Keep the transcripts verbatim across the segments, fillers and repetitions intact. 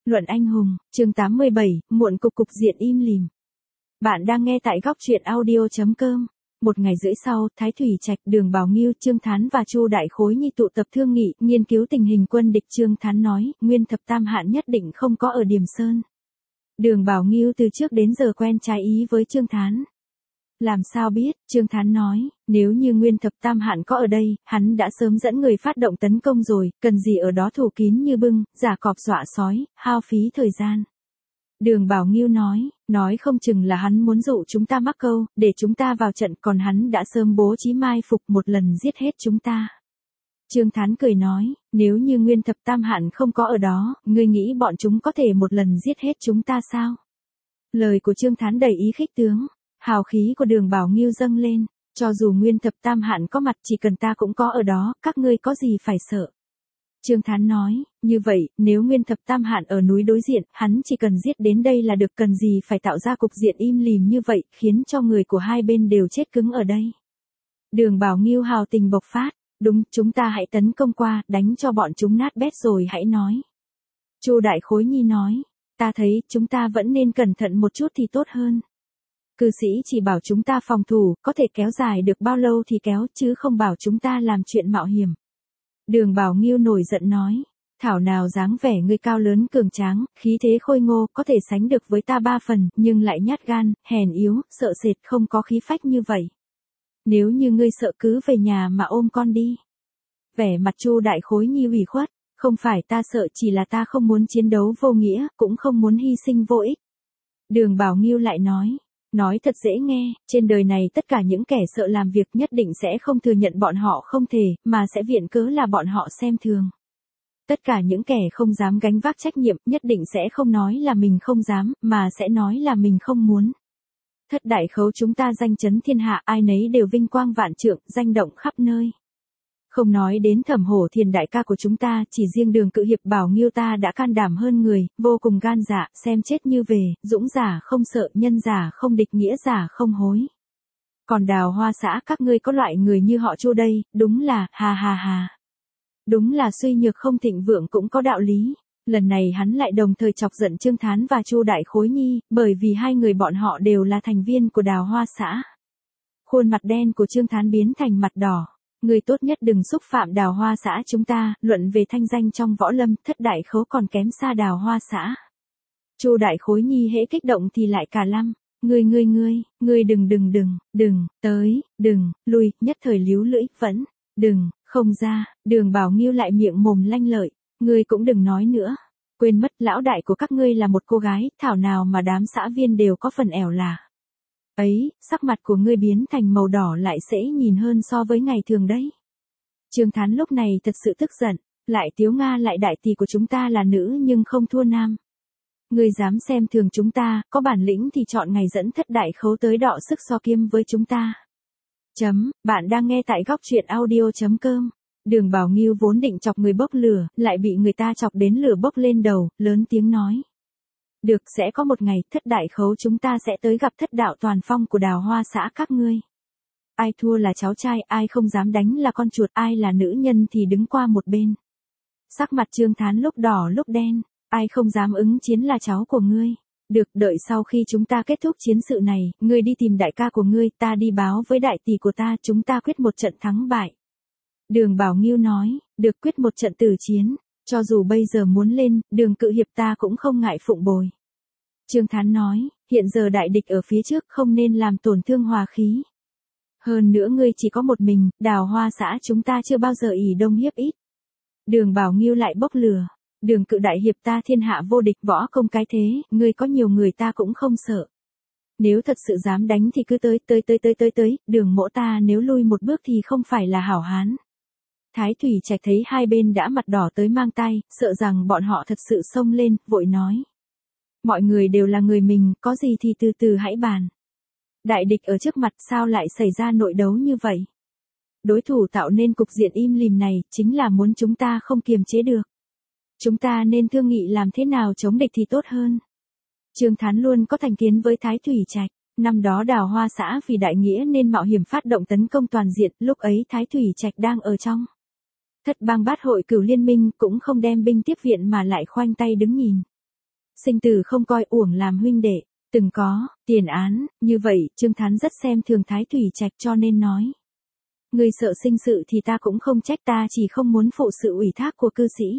Luận anh hùng, chương tám mươi bảy, muộn cục cục diện im lìm. Bạn đang nghe tại góc truyện audio chấm com. Một ngày rưỡi sau, Thái Thủy Trạch, Đường Bảo Nghiêu, Trương Thán và Chu Đại Khối Nhi tụ tập thương nghị, nghiên cứu tình hình quân địch. Trương Thán nói, Nguyên Thập Tam Hạn nhất định không có ở Điềm Sơn. Đường Bảo Nghiêu từ trước đến giờ quen trái ý với Trương Thán. Làm sao biết, Trương Thán nói, nếu như Nguyên Thập Tam Hạn có ở đây, hắn đã sớm dẫn người phát động tấn công rồi, cần gì ở đó thủ kín như bưng, giả cọp dọa sói, hao phí thời gian. Đường Bảo Nghiêu nói, nói không chừng là hắn muốn dụ chúng ta mắc câu, để chúng ta vào trận, còn hắn đã sớm bố trí mai phục một lần giết hết chúng ta. Trương Thán cười nói, nếu như Nguyên Thập Tam Hạn không có ở đó, ngươi nghĩ bọn chúng có thể một lần giết hết chúng ta sao? Lời của Trương Thán đầy ý khích tướng. Hào khí của Đường Bảo Nghiêu dâng lên, cho dù Nguyên Thập Tam Hạn có mặt, chỉ cần ta cũng có ở đó, các ngươi có gì phải sợ. Trương Thán nói, như vậy, nếu Nguyên Thập Tam Hạn ở núi đối diện, hắn chỉ cần giết đến đây là được, cần gì phải tạo ra cục diện im lìm như vậy, khiến cho người của hai bên đều chết cứng ở đây. Đường Bảo Nghiêu hào tình bộc phát, đúng, chúng ta hãy tấn công qua, đánh cho bọn chúng nát bét rồi hãy nói. Chu Đại Khối Nhi nói, ta thấy, chúng ta vẫn nên cẩn thận một chút thì tốt hơn. Cư sĩ chỉ bảo chúng ta phòng thủ, có thể kéo dài được bao lâu thì kéo, chứ không bảo chúng ta làm chuyện mạo hiểm. Đường Bảo Nghiêu nổi giận nói, thảo nào dáng vẻ ngươi cao lớn cường tráng, khí thế khôi ngô, có thể sánh được với ta ba phần, nhưng lại nhát gan, hèn yếu, sợ sệt, không có khí phách như vậy. Nếu như ngươi sợ cứ về nhà mà ôm con đi. Vẻ mặt Chu Đại Khối Nhi ủy khuất, không phải ta sợ, chỉ là ta không muốn chiến đấu vô nghĩa, cũng không muốn hy sinh vô ích. Đường Bảo Nghiêu lại nói, nói thật dễ nghe, trên đời này tất cả những kẻ sợ làm việc nhất định sẽ không thừa nhận bọn họ không thể, mà sẽ viện cớ là bọn họ xem thường. Tất cả những kẻ không dám gánh vác trách nhiệm nhất định sẽ không nói là mình không dám, mà sẽ nói là mình không muốn. Thất đại khấu chúng ta danh chấn thiên hạ, ai nấy đều vinh quang vạn trượng, danh động khắp nơi. Không nói đến Thẩm Hổ Thiền đại ca của chúng ta, chỉ riêng Đường Cự Hiệp Bảo Nghiêu ta đã can đảm hơn người, vô cùng gan dạ, xem chết như về, dũng giả không sợ, nhân giả không địch, nghĩa giả không hối. Còn Đào Hoa xã các ngươi có loại người như họ Chu đây, đúng là, hà hà hà. Đúng là suy nhược không thịnh vượng cũng có đạo lý. Lần này hắn lại đồng thời chọc giận Trương Thán và Chu Đại Khối Nhi, bởi vì hai người bọn họ đều là thành viên của Đào Hoa xã. Khuôn mặt đen của Trương Thán biến thành mặt đỏ. Người tốt nhất đừng xúc phạm Đào Hoa xã chúng ta, luận về thanh danh trong võ lâm, thất đại khấu còn kém xa Đào Hoa xã. Chu Đại Khối Nhi hễ kích động thì lại cả lăm, ngươi ngươi ngươi, ngươi đừng đừng đừng, đừng, tới, đừng, lui, nhất thời líu lưỡi, vẫn, đừng, không ra. Đường Bảo Nghiêu lại miệng mồm lanh lợi, ngươi cũng đừng nói nữa, quên mất lão đại của các ngươi là một cô gái, thảo nào mà đám xã viên đều có phần ẻo là. Ấy, sắc mặt của ngươi biến thành màu đỏ lại dễ nhìn hơn so với ngày thường đấy. Trương Thán lúc này thật sự tức giận, lại Tiếu Nga lại đại tỷ của chúng ta là nữ nhưng không thua nam. Ngươi dám xem thường chúng ta, có bản lĩnh thì chọn ngày dẫn thất đại khấu tới đọ sức so kiêm với chúng ta. Chấm, bạn đang nghe tại góc truyện audio chấm com. Đường Bảo Nghiêu vốn định chọc người bốc lửa, lại bị người ta chọc đến lửa bốc lên đầu, lớn tiếng nói. Được, sẽ có một ngày, thất đại khấu chúng ta sẽ tới gặp thất đạo toàn phong của Đào Hoa xã các ngươi. Ai thua là cháu trai, ai không dám đánh là con chuột, ai là nữ nhân thì đứng qua một bên. Sắc mặt Trương Thán lúc đỏ lúc đen, ai không dám ứng chiến là cháu của ngươi. Được, đợi sau khi chúng ta kết thúc chiến sự này, ngươi đi tìm đại ca của ngươi, ta đi báo với đại tỷ của ta, chúng ta quyết một trận thắng bại. Đường Bảo Nghiêu nói, được, quyết một trận tử chiến. Cho dù bây giờ muốn lên, Đường Cự Hiệp ta cũng không ngại phụng bồi. Trương Thán nói, hiện giờ đại địch ở phía trước không nên làm tổn thương hòa khí. Hơn nữa ngươi chỉ có một mình, Đào Hoa xã chúng ta chưa bao giờ ỷ đông hiếp ít. Đường Bảo Nghiêu lại bốc lửa, Đường Cự đại hiệp ta thiên hạ vô địch, võ công cái thế, ngươi có nhiều người ta cũng không sợ. Nếu thật sự dám đánh thì cứ tới tới tới tới tới tới, Đường mỗ ta nếu lui một bước thì không phải là hảo hán. Thái Thủy Trạch thấy hai bên đã mặt đỏ tới mang tay, sợ rằng bọn họ thật sự xông lên, vội nói. Mọi người đều là người mình, có gì thì từ từ hãy bàn. Đại địch ở trước mặt sao lại xảy ra nội đấu như vậy? Đối thủ tạo nên cục diện im lìm này, chính là muốn chúng ta không kiềm chế được. Chúng ta nên thương nghị làm thế nào chống địch thì tốt hơn. Trương Thán luôn có thành kiến với Thái Thủy Trạch. Năm đó Đào Hoa xã vì đại nghĩa nên mạo hiểm phát động tấn công toàn diện, lúc ấy Thái Thủy Trạch đang ở trong thất bang bát hội Cửu Liên Minh, cũng không đem binh tiếp viện mà lại khoanh tay đứng nhìn. Sinh tử không coi uổng làm huynh đệ, từng có tiền án, như vậy, Trương Thán rất xem thường Thái Thủy Trạch cho nên nói. Ngươi sợ sinh sự thì ta cũng không trách, ta chỉ không muốn phụ sự ủy thác của cư sĩ.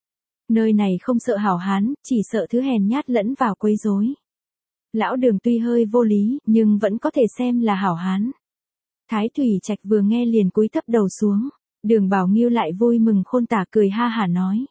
Nơi này không sợ hảo hán, chỉ sợ thứ hèn nhát lẫn vào quấy rối. Lão Đường tuy hơi vô lý, nhưng vẫn có thể xem là hảo hán. Thái Thủy Trạch vừa nghe liền cúi thấp đầu xuống, Đường Bảo Nghiêu lại vui mừng khôn tả cười ha hả nói.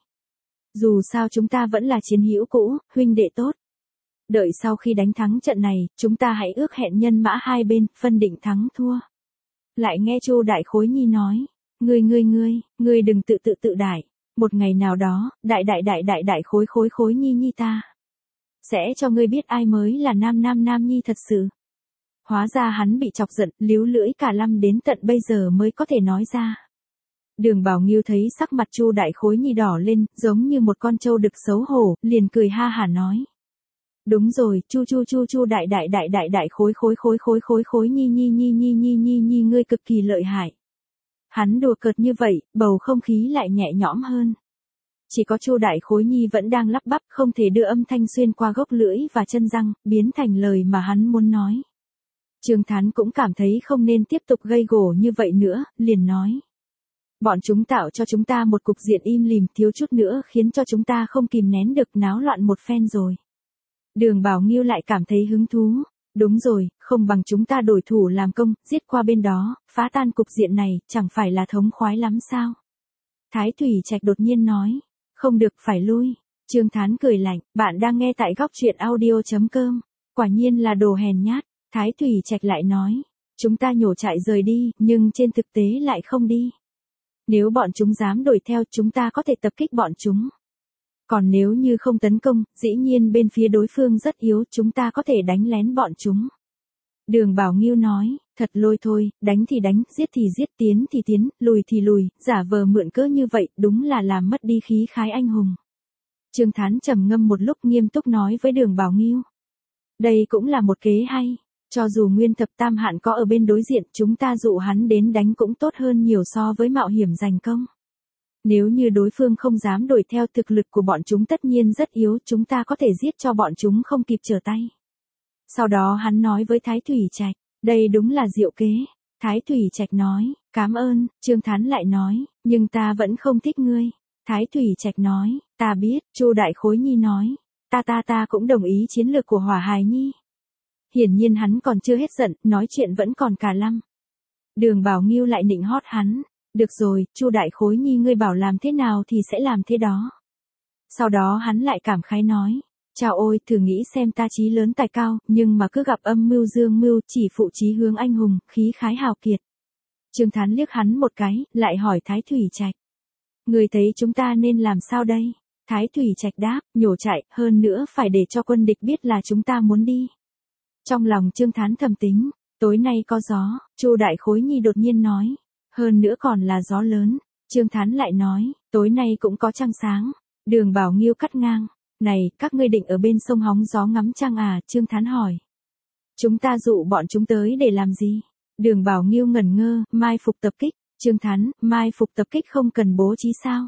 Dù sao chúng ta vẫn là chiến hữu cũ, huynh đệ tốt. Đợi sau khi đánh thắng trận này, chúng ta hãy ước hẹn nhân mã hai bên, phân định thắng thua. Lại nghe Chu Đại Khối Nhi nói, ngươi ngươi ngươi, ngươi đừng tự tự tự đại, một ngày nào đó, đại đại đại đại đại khối khối khối nhi nhi ta. Sẽ cho ngươi biết ai mới là nam nam nam nhi thật sự. Hóa ra hắn bị chọc giận, líu lưỡi cả lâm đến tận bây giờ mới có thể nói ra. Đường Bảo Nghiêu thấy sắc mặt Chu Đại Khối Nhi đỏ lên, giống như một con trâu đực xấu hổ, liền cười ha hả nói. Đúng rồi, chu chu chu chu đại đại đại đại đại khối khối khối khối khối khối nhi nhi nhi nhi nhi nhi nhi ngươi cực kỳ lợi hại. Hắn đùa cợt như vậy, bầu không khí lại nhẹ nhõm hơn. Chỉ có Chu Đại Khối Nhi vẫn đang lắp bắp, không thể đưa âm thanh xuyên qua gốc lưỡi và chân răng, biến thành lời mà hắn muốn nói. Trương Thán cũng cảm thấy không nên tiếp tục gây gổ như vậy nữa, liền nói. Bọn chúng tạo cho chúng ta một cục diện im lìm, thiếu chút nữa khiến cho chúng ta không kìm nén được, náo loạn một phen rồi. Đường Bảo Nghiêu lại cảm thấy hứng thú. Đúng rồi, không bằng chúng ta đổi thủ làm công, giết qua bên đó, phá tan cục diện này, chẳng phải là thống khoái lắm sao? Thái Thủy Trạch đột nhiên nói. Không được, phải lui. Trương Thán cười lạnh, bạn đang nghe tại góc truyện audio chấm com. Quả nhiên là đồ hèn nhát. Thái Thủy Trạch lại nói. Chúng ta nhổ trại rời đi, nhưng trên thực tế lại không đi. Nếu bọn chúng dám đuổi theo, chúng ta có thể tập kích bọn chúng. Còn nếu như không tấn công, dĩ nhiên bên phía đối phương rất yếu, chúng ta có thể đánh lén bọn chúng. Đường Bảo Nghiêu nói, thật lôi thôi, đánh thì đánh, giết thì giết, tiến thì tiến, lùi thì lùi, giả vờ mượn cớ như vậy, đúng là làm mất đi khí khái anh hùng. Trương Thán trầm ngâm một lúc nghiêm túc nói với Đường Bảo Nghiêu. Đây cũng là một kế hay, cho dù Nguyên Thập Tam Hạn có ở bên đối diện, chúng ta dụ hắn đến đánh cũng tốt hơn nhiều so với mạo hiểm giành công. Nếu như đối phương không dám đuổi theo, thực lực của bọn chúng tất nhiên rất yếu, chúng ta có thể giết cho bọn chúng không kịp trở tay. Sau đó hắn nói với Thái Thủy Trạch, đây đúng là diệu kế. Thái Thủy Trạch nói, cảm ơn. Trương Thán lại nói, nhưng ta vẫn không thích ngươi. Thái Thủy Trạch nói, ta biết. Chu Đại Khối Nhi nói, ta ta ta cũng đồng ý chiến lược của Hỏa Hài Nhi. Hiển nhiên hắn còn chưa hết giận, nói chuyện vẫn còn cả lăm. Đường Bảo Nghiêu lại nịnh hót hắn. Được rồi, Chu Đại Khối Nhi ngươi bảo làm thế nào thì sẽ làm thế đó. Sau đó hắn lại cảm khái nói, chào ôi, thử nghĩ xem ta chí lớn tài cao, nhưng mà cứ gặp âm mưu dương mưu, chỉ phụ chí hướng anh hùng, khí khái hào kiệt. Trương Thán liếc hắn một cái, lại hỏi Thái Thủy Trạch. Người thấy chúng ta nên làm sao đây? Thái Thủy Trạch đáp, nhổ chạy, hơn nữa phải để cho quân địch biết là chúng ta muốn đi. Trong lòng Trương Thán thầm tính, tối nay có gió. Chu Đại Khối Nhi đột nhiên nói. Hơn nữa còn là gió lớn. Trương Thán lại nói, tối nay cũng có trăng sáng. Đường Bảo Nghiêu cắt ngang, này, các ngươi định ở bên sông hóng gió ngắm trăng à? Trương Thán hỏi. Chúng ta dụ bọn chúng tới để làm gì? Đường Bảo Nghiêu ngẩn ngơ, mai phục tập kích. Trương Thán, mai phục tập kích không cần bố trí sao?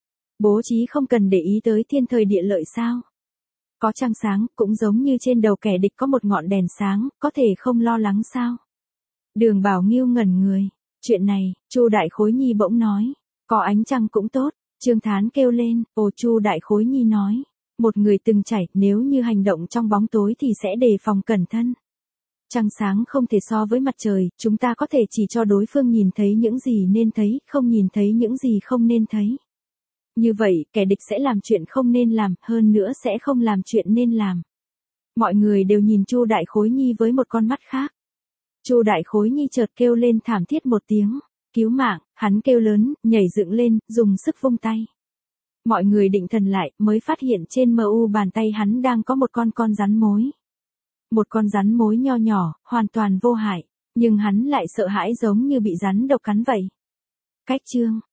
Bố trí không cần để ý tới thiên thời địa lợi sao? Có trăng sáng, cũng giống như trên đầu kẻ địch có một ngọn đèn sáng, có thể không lo lắng sao? Đường Bảo Nghiêu ngẩn người. Chuyện này, Chu Đại Khối Nhi bỗng nói, có ánh trăng cũng tốt. Trương Thán kêu lên, ồ. Chu Đại Khối Nhi nói, một người từng trải, nếu như hành động trong bóng tối thì sẽ đề phòng cẩn thận. Trăng sáng không thể so với mặt trời, chúng ta có thể chỉ cho đối phương nhìn thấy những gì nên thấy, không nhìn thấy những gì không nên thấy. Như vậy, kẻ địch sẽ làm chuyện không nên làm, hơn nữa sẽ không làm chuyện nên làm. Mọi người đều nhìn Chu Đại Khối Nhi với một con mắt khác. Chu Đại Khối Nhi chợt kêu lên thảm thiết một tiếng, cứu mạng, hắn kêu lớn, nhảy dựng lên, dùng sức vung tay. Mọi người định thần lại, mới phát hiện trên mu bàn tay hắn đang có một con con rắn mối. Một con rắn mối nho nhỏ, hoàn toàn vô hại, nhưng hắn lại sợ hãi giống như bị rắn độc cắn vậy. Cách chương